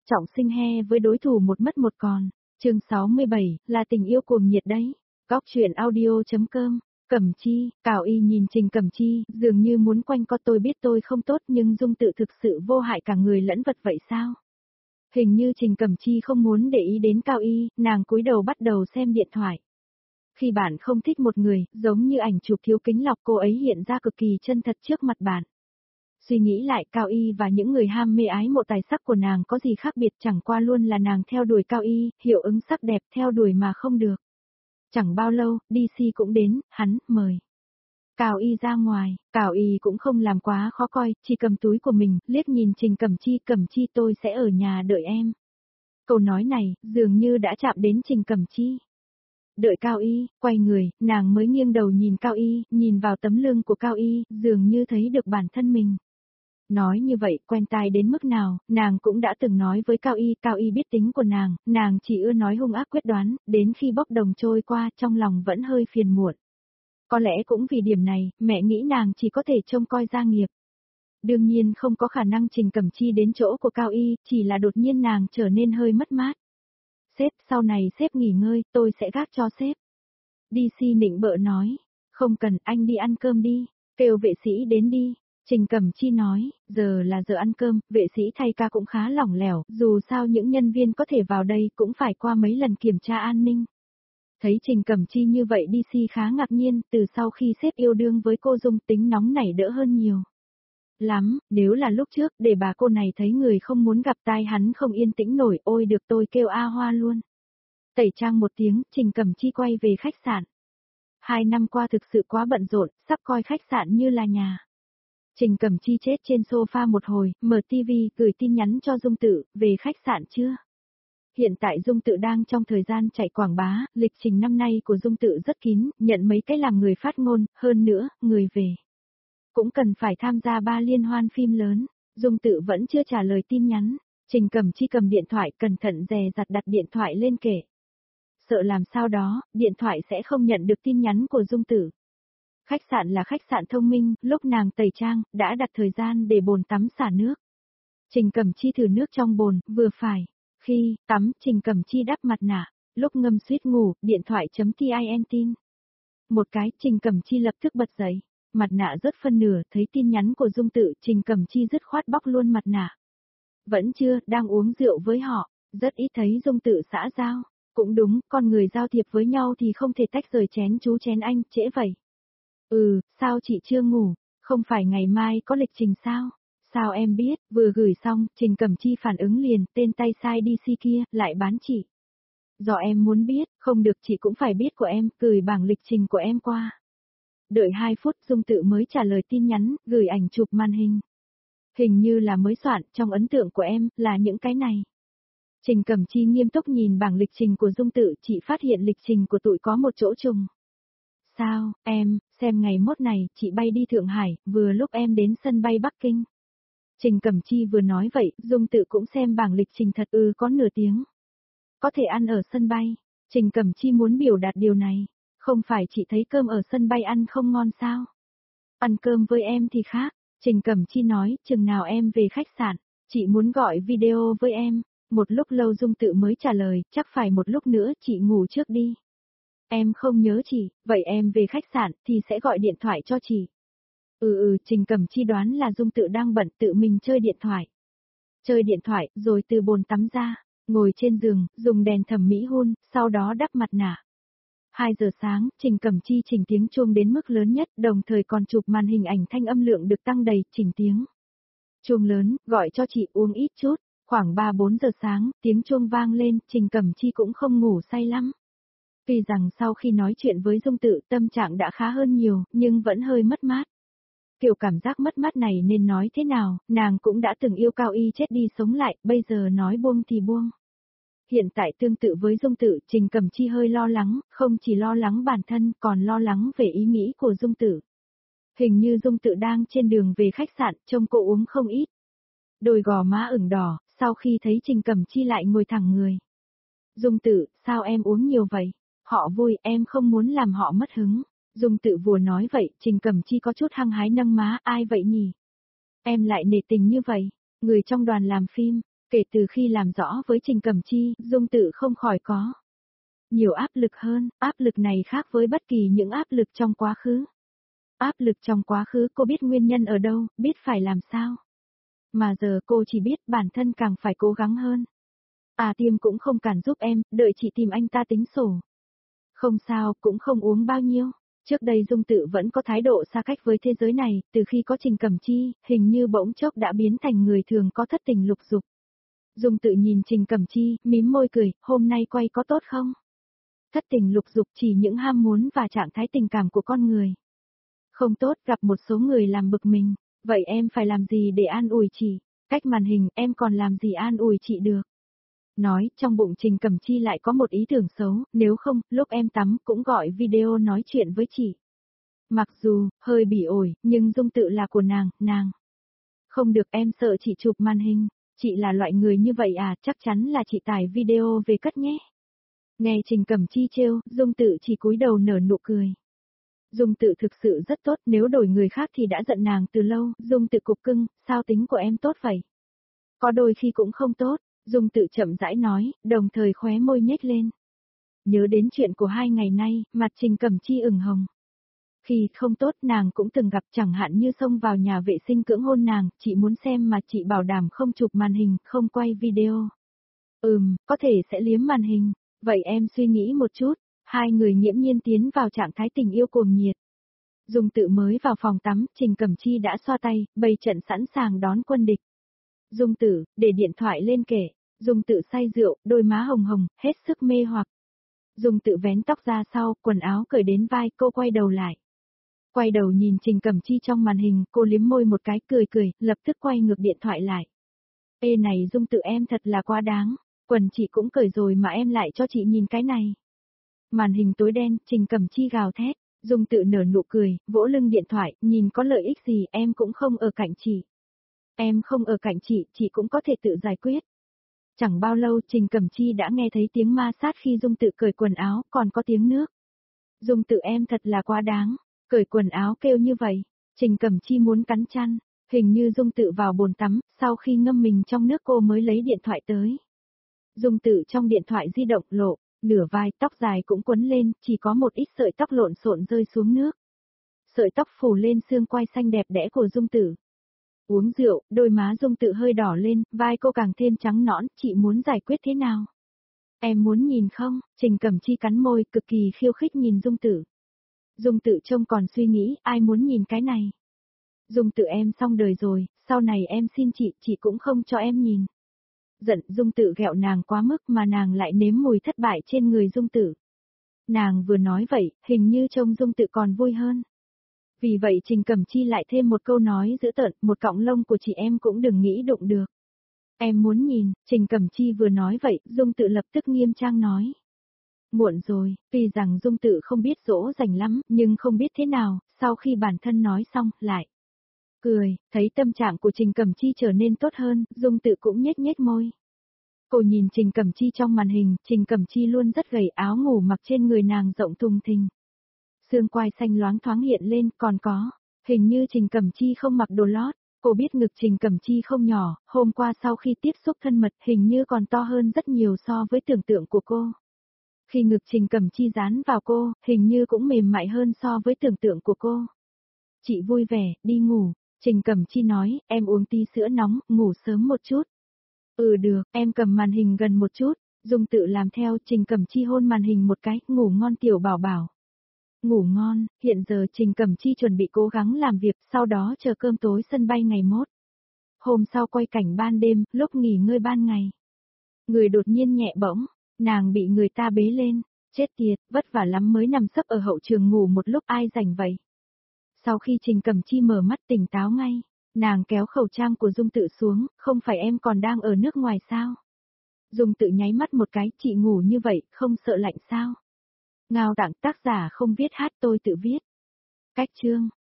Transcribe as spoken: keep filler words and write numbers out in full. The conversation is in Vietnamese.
trọng sinh he với đối thủ một mất một còn. Chương sáu mươi bảy, là tình yêu cuồng nhiệt đấy. Góc truyện audio.com. Cẩm Chi, Cảo Y nhìn Trình Cẩm Chi, dường như muốn quanh co tôi biết tôi không tốt nhưng Dung Tự thực sự vô hại cả người lẫn vật vậy sao? Hình như Trình Cẩm Chi không muốn để ý đến Cao Y, nàng cúi đầu bắt đầu xem điện thoại. Khi bạn không thích một người, giống như ảnh chụp thiếu kính lọc cô ấy hiện ra cực kỳ chân thật trước mặt bạn. Suy nghĩ lại Cao Y và những người ham mê ái mộ tài sắc của nàng có gì khác biệt, chẳng qua luôn là nàng theo đuổi Cao Y, hiệu ứng sắc đẹp theo đuổi mà không được. Chẳng bao lâu, đê xê cũng đến, hắn, mời. Cao Y ra ngoài, Cao Y cũng không làm quá khó coi, chỉ cầm túi của mình, liếc nhìn Trình Cẩm Chi, Cẩm Chi tôi sẽ ở nhà đợi em. Câu nói này, dường như đã chạm đến Trình Cẩm Chi. Đợi Cao Y, quay người, nàng mới nghiêng đầu nhìn Cao Y, nhìn vào tấm lưng của Cao Y, dường như thấy được bản thân mình. Nói như vậy, quen tai đến mức nào, nàng cũng đã từng nói với Cao Y, Cao Y biết tính của nàng, nàng chỉ ưa nói hung ác quyết đoán, đến khi bốc đồng trôi qua, trong lòng vẫn hơi phiền muộn. Có lẽ cũng vì điểm này, mẹ nghĩ nàng chỉ có thể trông coi gia nghiệp. Đương nhiên không có khả năng Trình Cẩm Chi đến chỗ của Cao Y, chỉ là đột nhiên nàng trở nên hơi mất mát. Sếp, sau này sếp nghỉ ngơi, tôi sẽ gác cho sếp. đê xê nịnh bợ nói, không cần, anh đi ăn cơm đi, kêu vệ sĩ đến đi. Trình Cẩm Chi nói, giờ là giờ ăn cơm, vệ sĩ thay ca cũng khá lỏng lẻo, dù sao những nhân viên có thể vào đây cũng phải qua mấy lần kiểm tra an ninh. Thấy Trình Cẩm Chi như vậy đê xê khá ngạc nhiên, từ sau khi sếp yêu đương với cô Dung tính nóng nảy đỡ hơn nhiều. Lắm, nếu là lúc trước, để bà cô này thấy người không muốn gặp tai hắn không yên tĩnh nổi, ôi được tôi kêu A Hoa luôn. Tẩy trang một tiếng, Trình Cẩm Chi quay về khách sạn. Hai năm qua thực sự quá bận rộn, sắp coi khách sạn như là nhà. Trình Cẩm Chi chết trên sofa một hồi, mở ti vi, gửi tin nhắn cho Dung Tự, về khách sạn chưa? Hiện tại Dung Tự đang trong thời gian chạy quảng bá, lịch trình năm nay của Dung Tự rất kín, nhận mấy cái làm người phát ngôn, hơn nữa, người về. Cũng cần phải tham gia ba liên hoan phim lớn, Dung Tự vẫn chưa trả lời tin nhắn, Trình Cẩm Chi cầm điện thoại cẩn thận dè dặt đặt điện thoại lên kệ. Sợ làm sao đó, điện thoại sẽ không nhận được tin nhắn của Dung Tự. Khách sạn là khách sạn thông minh, lúc nàng tẩy trang, đã đặt thời gian để bồn tắm xả nước. Trình Cẩm Chi thử nước trong bồn, vừa phải. Khi tắm, Trình Cẩm Chi đắp mặt nạ, lúc ngâm suýt ngủ, điện thoại chấm tin tin. Một cái, Trình Cẩm Chi lập tức bật dậy, mặt nạ rớt phân nửa, thấy tin nhắn của Dung Tự, Trình Cẩm Chi dứt khoát bóc luôn mặt nạ. Vẫn chưa, đang uống rượu với họ, rất ít thấy Dung Tự xã giao. Cũng đúng, con người giao thiệp với nhau thì không thể tách rời chén chú chén anh, trễ vậy. Ừ, sao chị chưa ngủ, không phải ngày mai có lịch trình sao? Sao em biết, vừa gửi xong, Trình Cẩm Chi phản ứng liền, tên tay sai đê xê kia, lại bán chị. Do em muốn biết, không được chị cũng phải biết của em, gửi bảng lịch trình của em qua. Đợi hai phút Dung Tự mới trả lời tin nhắn, gửi ảnh chụp màn hình. Hình như là mới soạn, trong ấn tượng của em, là những cái này. Trình Cẩm Chi nghiêm túc nhìn bảng lịch trình của Dung Tự, chị phát hiện lịch trình của tụi có một chỗ trùng. Sao, em, xem ngày mốt này, chị bay đi Thượng Hải, vừa lúc em đến sân bay Bắc Kinh. Trình Cẩm Chi vừa nói vậy, Dung Tự cũng xem bảng lịch trình thật ư có nửa tiếng. Có thể ăn ở sân bay, Trình Cẩm Chi muốn biểu đạt điều này, không phải chị thấy cơm ở sân bay ăn không ngon sao? Ăn cơm với em thì khác, Trình Cẩm Chi nói, chừng nào em về khách sạn, chị muốn gọi video với em, một lúc lâu Dung Tự mới trả lời, chắc phải một lúc nữa chị ngủ trước đi. Em không nhớ chị, vậy em về khách sạn thì sẽ gọi điện thoại cho chị. Ừ ừ, Trình Cẩm Chi đoán là Dung Tự đang bận tự mình chơi điện thoại. Chơi điện thoại, rồi từ bồn tắm ra, ngồi trên giường, dùng đèn thẩm mỹ hun, sau đó đắp mặt nạ. hai giờ sáng, Trình Cẩm Chi chỉnh tiếng chuông đến mức lớn nhất, đồng thời còn chụp màn hình ảnh thanh âm lượng được tăng đầy, chỉnh tiếng. Chuông lớn, gọi cho chị uống ít chút, khoảng ba bốn giờ sáng, tiếng chuông vang lên, Trình Cẩm Chi cũng không ngủ say lắm. Vì rằng sau khi nói chuyện với Dung Tự tâm trạng đã khá hơn nhiều, nhưng vẫn hơi mất mát. Kiểu cảm giác mất mát này nên nói thế nào, nàng cũng đã từng yêu Cao Y chết đi sống lại, bây giờ nói buông thì buông. Hiện tại tương tự với Dung Tự, Trình Cẩm Chi hơi lo lắng, không chỉ lo lắng bản thân, còn lo lắng về ý nghĩ của Dung Tự. Hình như Dung Tự đang trên đường về khách sạn, trông cô uống không ít. Đôi gò má ửng đỏ, sau khi thấy Trình Cẩm Chi lại ngồi thẳng người. Dung Tự, sao em uống nhiều vậy? Họ vui, em không muốn làm họ mất hứng. Dung Tự vừa nói vậy, Trình Cẩm Chi có chút hăng hái nâng má, ai vậy nhỉ? Em lại nể tình như vậy, người trong đoàn làm phim, Kể từ khi làm rõ với Trình Cẩm Chi, Dung Tự không khỏi có nhiều áp lực hơn, áp lực này khác với bất kỳ những áp lực trong quá khứ. Áp lực trong quá khứ cô biết nguyên nhân ở đâu, biết phải làm sao. Mà giờ cô chỉ biết bản thân càng phải cố gắng hơn. À Tiêm cũng không cản giúp em, đợi chị tìm anh ta tính sổ. Không sao, cũng không uống bao nhiêu. Trước đây Dung Tự vẫn có thái độ xa cách với thế giới này, từ khi có Trình Cẩm Chi, hình như bỗng chốc đã biến thành người thường có thất tình lục dục. Dung Tự nhìn Trình Cẩm Chi, mím môi cười, hôm nay quay có tốt không? Thất tình lục dục chỉ những ham muốn và trạng thái tình cảm của con người. Không tốt, gặp một số người làm bực mình. Vậy em phải làm gì để an ủi chị? Cách màn hình em còn làm gì an ủi chị được? Nói, trong bụng Trình Cẩm Chi lại có một ý tưởng xấu, nếu không, lúc em tắm cũng gọi video nói chuyện với chị. Mặc dù, hơi bỉ ổi, nhưng Dung Tự là của nàng, nàng. Không được, em sợ chị chụp màn hình. Chị là loại người như vậy à, chắc chắn là chị tải video về cất nhé. Nghe Trình Cẩm Chi trêu, Dung Tự chỉ cúi đầu nở nụ cười. Dung Tự thực sự rất tốt, nếu đổi người khác thì đã giận nàng từ lâu. Dung Tự cục cưng, sao tính của em tốt vậy? Có đôi khi cũng không tốt, Dung Tự chậm rãi nói, đồng thời khóe môi nhếch lên. Nhớ đến chuyện của hai ngày nay, mặt Trình Cẩm Chi ửng hồng. Khi không tốt nàng cũng từng gặp, chẳng hạn như xông vào nhà vệ sinh cưỡng hôn nàng, chị muốn xem mà chị bảo đảm không chụp màn hình, không quay video. Ừm, có thể sẽ liếm màn hình, vậy em suy nghĩ một chút. Hai người nghiễm nhiên tiến vào trạng thái tình yêu cuồng nhiệt. Dung Tự mới vào phòng tắm, Trình Cẩm Chi đã xoa tay, bày trận sẵn sàng đón quân địch. Dung Tự, để điện thoại lên kể. Dung Tự say rượu, đôi má hồng hồng, hết sức mê hoặc. Dung Tự vén tóc ra sau, quần áo cởi đến vai, cô quay đầu lại. Quay đầu nhìn Trình Cẩm Chi trong màn hình, cô liếm môi một cái cười cười, lập tức quay ngược điện thoại lại. Ê này Dung Tự em thật là quá đáng, quần chị cũng cởi rồi mà em lại cho chị nhìn cái này. Màn hình tối đen, Trình Cẩm Chi gào thét, Dung Tự nở nụ cười, vỗ lưng điện thoại, nhìn có lợi ích gì, em cũng không ở cạnh chị. Em không ở cạnh chị, chị cũng có thể tự giải quyết. Chẳng bao lâu Trình Cẩm Chi đã nghe thấy tiếng ma sát khi Dung Tự cởi quần áo, còn có tiếng nước. Dung Tự em thật là quá đáng, cởi quần áo kêu như vậy. Trình Cẩm Chi muốn cắn chăn, hình như Dung Tự vào bồn tắm, sau khi ngâm mình trong nước cô mới lấy điện thoại tới. Dung Tự trong điện thoại di động lộ, nửa vai tóc dài cũng quấn lên, chỉ có một ít sợi tóc lộn xộn rơi xuống nước. Sợi tóc phủ lên xương quai xanh đẹp đẽ của Dung Tự. Uống rượu, đôi má Dung Tự hơi đỏ lên, vai cô càng thêm trắng nõn, chị muốn giải quyết thế nào? Em muốn nhìn không? Trình Cẩm Chi cắn môi, cực kỳ khiêu khích nhìn Dung Tự. Dung Tự trông còn suy nghĩ, ai muốn nhìn cái này? Dung Tự em xong đời rồi, sau này em xin chị, chị cũng không cho em nhìn. Giận Dung Tự ghẹo nàng quá mức mà nàng lại nếm mùi thất bại trên người Dung Tự. Nàng vừa nói vậy, hình như trông Dung Tự còn vui hơn. Vì vậy Trình Cẩm Chi lại thêm một câu nói dữ tợn, một cọng lông của chị em cũng đừng nghĩ đụng được. Em muốn nhìn, Trình Cẩm Chi vừa nói vậy, Dung Tự lập tức nghiêm trang nói. Muộn rồi, vì rằng Dung Tự không biết dỗ dành lắm, nhưng không biết thế nào, sau khi bản thân nói xong, lại cười, thấy tâm trạng của Trình Cẩm Chi trở nên tốt hơn, Dung Tự cũng nhếch nhếch môi. Cô nhìn Trình Cẩm Chi trong màn hình, Trình Cẩm Chi luôn rất gầy, áo ngủ mặc trên người nàng rộng thùng thình. Xương quai xanh loáng thoáng hiện lên, còn có, hình như Trình Cẩm Chi không mặc đồ lót, cô biết ngực Trình Cẩm Chi không nhỏ, hôm qua sau khi tiếp xúc thân mật hình như còn to hơn rất nhiều so với tưởng tượng của cô. Khi ngực Trình Cẩm Chi dán vào cô, hình như cũng mềm mại hơn so với tưởng tượng của cô. Chị vui vẻ, đi ngủ, Trình Cẩm Chi nói, em uống tí sữa nóng, ngủ sớm một chút. Ừ được, em cầm màn hình gần một chút, Dung Tự làm theo, Trình Cẩm Chi hôn màn hình một cái, ngủ ngon tiểu bảo bảo. Ngủ ngon, hiện giờ Trình Cẩm Chi chuẩn bị cố gắng làm việc, sau đó chờ cơm tối sân bay ngày mốt. Hôm sau quay cảnh ban đêm, lúc nghỉ ngơi ban ngày. Người đột nhiên nhẹ bỗng, nàng bị người ta bế lên, chết tiệt, vất vả lắm mới nằm sấp ở hậu trường ngủ một lúc ai rảnh vậy. Sau khi Trình Cẩm Chi mở mắt tỉnh táo ngay, nàng kéo khẩu trang của Dung Tự xuống, không phải em còn đang ở nước ngoài sao? Dung Tự nháy mắt một cái, chị ngủ như vậy, không sợ lạnh sao? Ngao Tạng tác giả không viết hát tôi tự viết. Cách chương